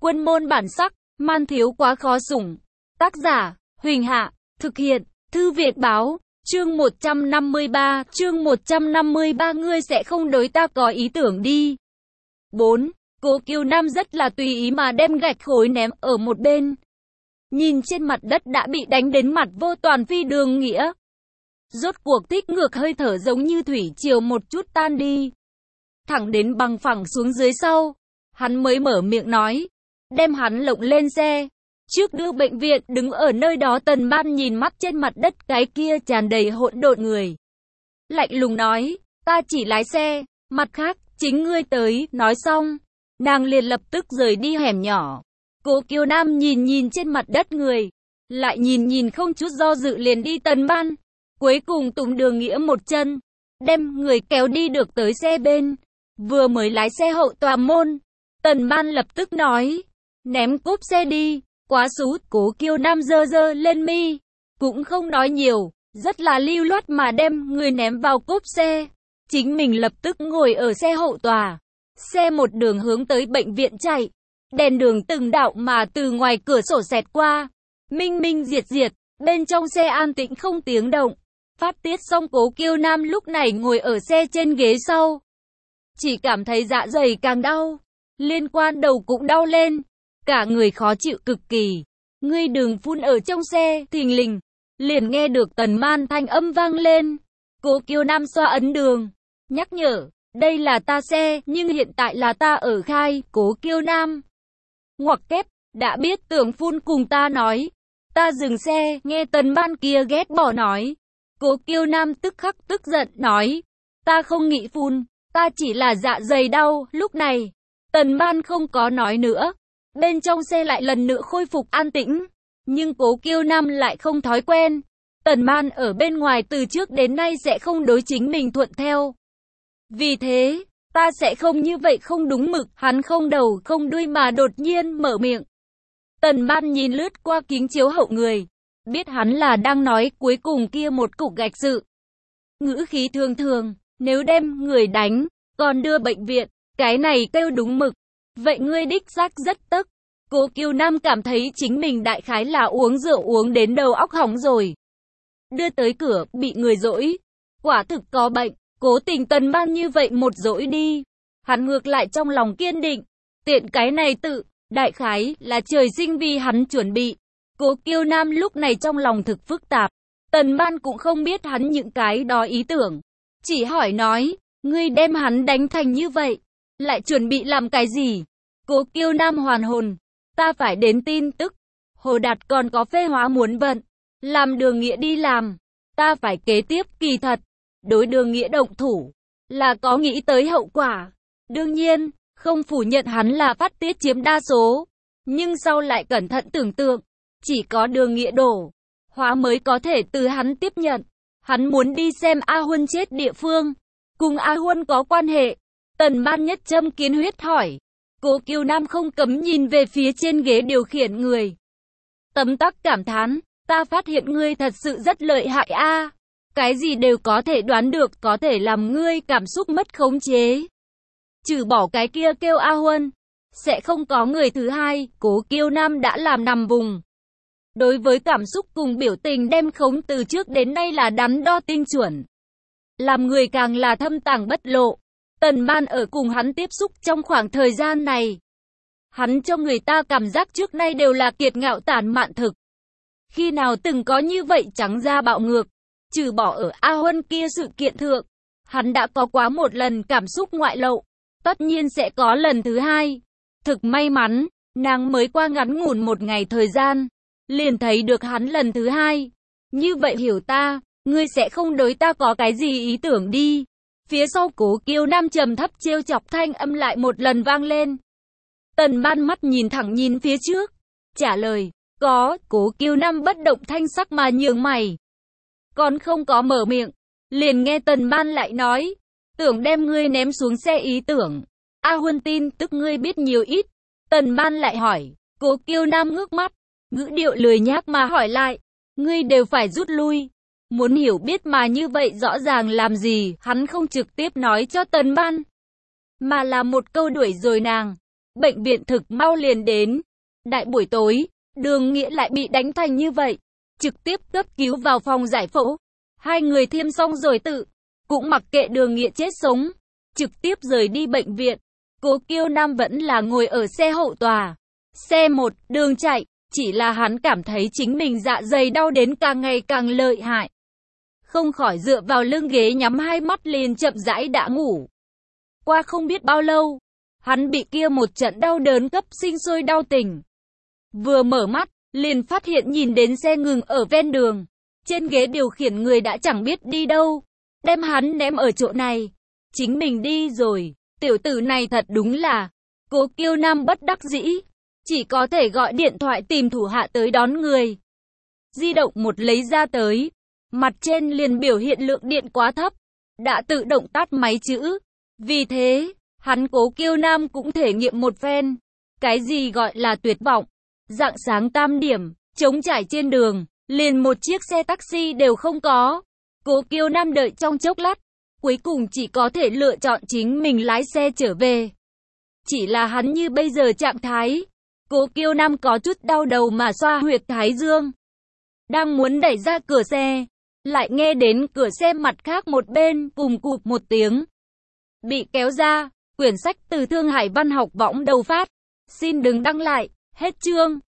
Quân môn bản sắc, man thiếu quá khó sủng. Tác giả, Huỳnh Hạ, thực hiện, Thư Việt Báo, chương 153, ngươi sẽ không đối ta có ý tưởng đi. 4. Cố Kiều Nam rất là tùy ý mà đem gạch khối ném ở một bên. Nhìn trên mặt đất đã bị đánh đến mặt vô toàn phi Đường Nghĩa. Rốt cuộc thích ngược hơi thở giống như thủy triều một chút tan đi. Thẳng đến bằng phẳng xuống dưới sau, hắn mới mở miệng nói, đem hắn lộng lên xe. Trước đưa bệnh viện, đứng ở nơi đó Tần Ban nhìn mắt trên mặt đất cái kia tràn đầy hỗn độn người. Lạnh lùng nói, ta chỉ lái xe, mặt khác, chính ngươi tới, nói xong. Nàng liền lập tức rời đi hẻm nhỏ. Cố Kiều Nam nhìn trên mặt đất người, lại nhìn không chút do dự liền đi Tần Ban. Cuối cùng túm Đường Nghĩa một chân, đem người kéo đi được tới xe bên. Vừa mới lái xe hậu tòa môn, Tần Ban lập tức nói, ném cốp xe đi, quá sút. Cố Kiều Nam giơ lên mi, cũng không nói nhiều, rất là lưu loát mà đem người ném vào cốp xe. Chính mình lập tức ngồi ở xe hậu tòa, xe một đường hướng tới bệnh viện chạy. Đèn đường từng đạo mà từ ngoài cửa sổ xẹt qua, minh diệt, bên trong xe an tĩnh không tiếng động. Phát tiết xong Cố Kiều Nam lúc này ngồi ở xe trên ghế sau. Chỉ cảm thấy dạ dày càng đau, liên quan đầu cũng đau lên, cả người khó chịu cực kỳ. Ngươi đừng phun ở trong xe, thình lình, liền nghe được Tần Man thanh âm vang lên. Cố Kiều Nam xoa ấn đường, nhắc nhở, đây là ta xe, nhưng hiện tại là ta ở khai. Cố Kiều Nam ngoặc kép, đã biết tưởng phun cùng ta nói, ta dừng xe. Nghe Tần Man kia ghét bỏ nói, Cố Kiều Nam tức khắc tức giận nói, ta không nghĩ phun, ta chỉ là dạ dày đau. Lúc này, Tần Man không có nói nữa, bên trong xe lại lần nữa khôi phục an tĩnh. Nhưng Cố Kiều Nam lại không thói quen, Tần Man ở bên ngoài từ trước đến nay sẽ không đối chính mình thuận theo. Vì thế, ta sẽ không như vậy không đúng mực. Hắn không đầu không đuôi mà đột nhiên mở miệng. Tần Man nhìn lướt qua kính chiếu hậu người, biết hắn là đang nói cuối cùng kia một cục gạch sự. Ngữ khí thường, nếu đem người đánh, còn đưa bệnh viện, cái này kêu đúng mực. Vậy ngươi đích xác rất tức. Cố Kiều Nam cảm thấy chính mình đại khái là uống rượu uống đến đầu óc hỏng rồi. Đưa tới cửa, bị người dỗi. Quả thực có bệnh, cố tình Tần Man như vậy một dỗi đi. Hắn ngược lại trong lòng kiên định. Tiện cái này tự, đại khái là trời sinh vì hắn chuẩn bị. Cố Kiều Nam lúc này trong lòng thực phức tạp. Tần Man cũng không biết hắn những cái đó ý tưởng. Chỉ hỏi nói, ngươi đem hắn đánh thành như vậy, lại chuẩn bị làm cái gì? Cố Kiều Nam hoàn hồn, ta phải đến tin tức. Hồ Đạt còn có phê hóa muốn vận, làm Đường Nghĩa đi làm, ta phải kế tiếp. Kỳ thật, đối Đường Nghĩa động thủ, là có nghĩ tới hậu quả. Đương nhiên, không phủ nhận hắn là phát tiết chiếm đa số, nhưng sau lại cẩn thận tưởng tượng, chỉ có Đường Nghĩa đổ hóa mới có thể từ hắn tiếp nhận. Hắn muốn đi xem A Huân chết địa phương, cùng A Huân có quan hệ. Tần Man nhất châm kiến huyết hỏi. Cố Kiều Nam không cấm nhìn về phía trên ghế điều khiển người, tấm tắc cảm thán, ta phát hiện ngươi thật sự rất lợi hại a, cái gì đều có thể đoán được, có thể làm ngươi cảm xúc mất khống chế. Trừ bỏ cái kia kêu A Huân, sẽ không có người thứ hai. Cố Kiều Nam đã làm nằm vùng. Đối với cảm xúc cùng biểu tình đem khống từ trước đến nay là đắn đo tinh chuẩn, làm người càng là thâm tàng bất lộ. Tần Man ở cùng hắn tiếp xúc trong khoảng thời gian này, hắn cho người ta cảm giác trước nay đều là kiệt ngạo tản mạn thực. Khi nào từng có như vậy trắng ra bạo ngược, trừ bỏ ở A Huân kia sự kiện thượng, hắn đã có quá một lần cảm xúc ngoại lộ, tất nhiên sẽ có lần thứ hai. Thực may mắn, nàng mới qua ngắn ngủn một ngày thời gian, liền thấy được hắn lần thứ hai. Như vậy hiểu ta, ngươi sẽ không đối ta có cái gì ý tưởng đi. Phía sau Cố Kiều Nam trầm thấp trêu chọc thanh âm lại một lần vang lên. Tần Man mắt nhìn thẳng nhìn phía trước, trả lời, có. Cố Kiều Nam bất động thanh sắc mà nhướng mày, còn không có mở miệng, liền nghe Tần Man lại nói, tưởng đem ngươi ném xuống xe ý tưởng. A Huân tin tức ngươi biết nhiều ít. Tần Man lại hỏi. Cố Kiều Nam ngước mắt, ngữ điệu lười nhác mà hỏi lại, ngươi đều phải rút lui. Muốn hiểu biết mà như vậy rõ ràng làm gì. Hắn không trực tiếp nói cho Tần Man, mà là một câu đuổi rồi nàng. Bệnh viện thực mau liền đến. Đại buổi tối, Đường Nghĩa lại bị đánh thành như vậy. Trực tiếp cấp cứu vào phòng giải phẫu. Hai người thiêm xong rồi cũng mặc kệ Đường Nghĩa chết sống. Trực tiếp rời đi bệnh viện. Cố Kiêu Nam vẫn là ngồi ở xe hậu tòa. Xe một đường chạy, chỉ là hắn cảm thấy chính mình dạ dày đau đến càng ngày càng lợi hại. Không khỏi dựa vào lưng ghế nhắm hai mắt liền chậm rãi đã ngủ. Qua không biết bao lâu, hắn bị kia một trận đau đớn cấp sinh sôi đau tỉnh. Vừa mở mắt, liền phát hiện nhìn đến xe ngừng ở ven đường. Trên ghế điều khiển người đã chẳng biết đi đâu. Đem hắn ném ở chỗ này. Chính mình đi rồi. Tiểu tử này thật đúng là. Cố Kiêu Nam bất đắc dĩ. Chỉ có thể gọi điện thoại tìm thủ hạ tới đón người. Di động một lấy ra tới. Mặt trên liền biểu hiện lượng điện quá thấp. Đã tự động tắt máy chữ. Vì thế, hắn Cố Kiêu Nam cũng thể nghiệm một phen. Cái gì gọi là tuyệt vọng. Rạng sáng 8 điểm, trống trải trên đường, liền một chiếc xe taxi đều không có. Cố Kiêu Nam đợi trong chốc lát, cuối cùng chỉ có thể lựa chọn chính mình lái xe trở về. Chỉ là hắn như bây giờ trạng thái, Cố Kiêu Nam có chút đau đầu mà xoa huyệt thái dương. Đang muốn đẩy ra cửa xe, lại nghe đến cửa xe mặt khác một bên cùng cụp một tiếng. Bị kéo ra, quyển sách từ Thương Hải Văn học võng đầu phát. Xin đừng đăng lại, hết chương.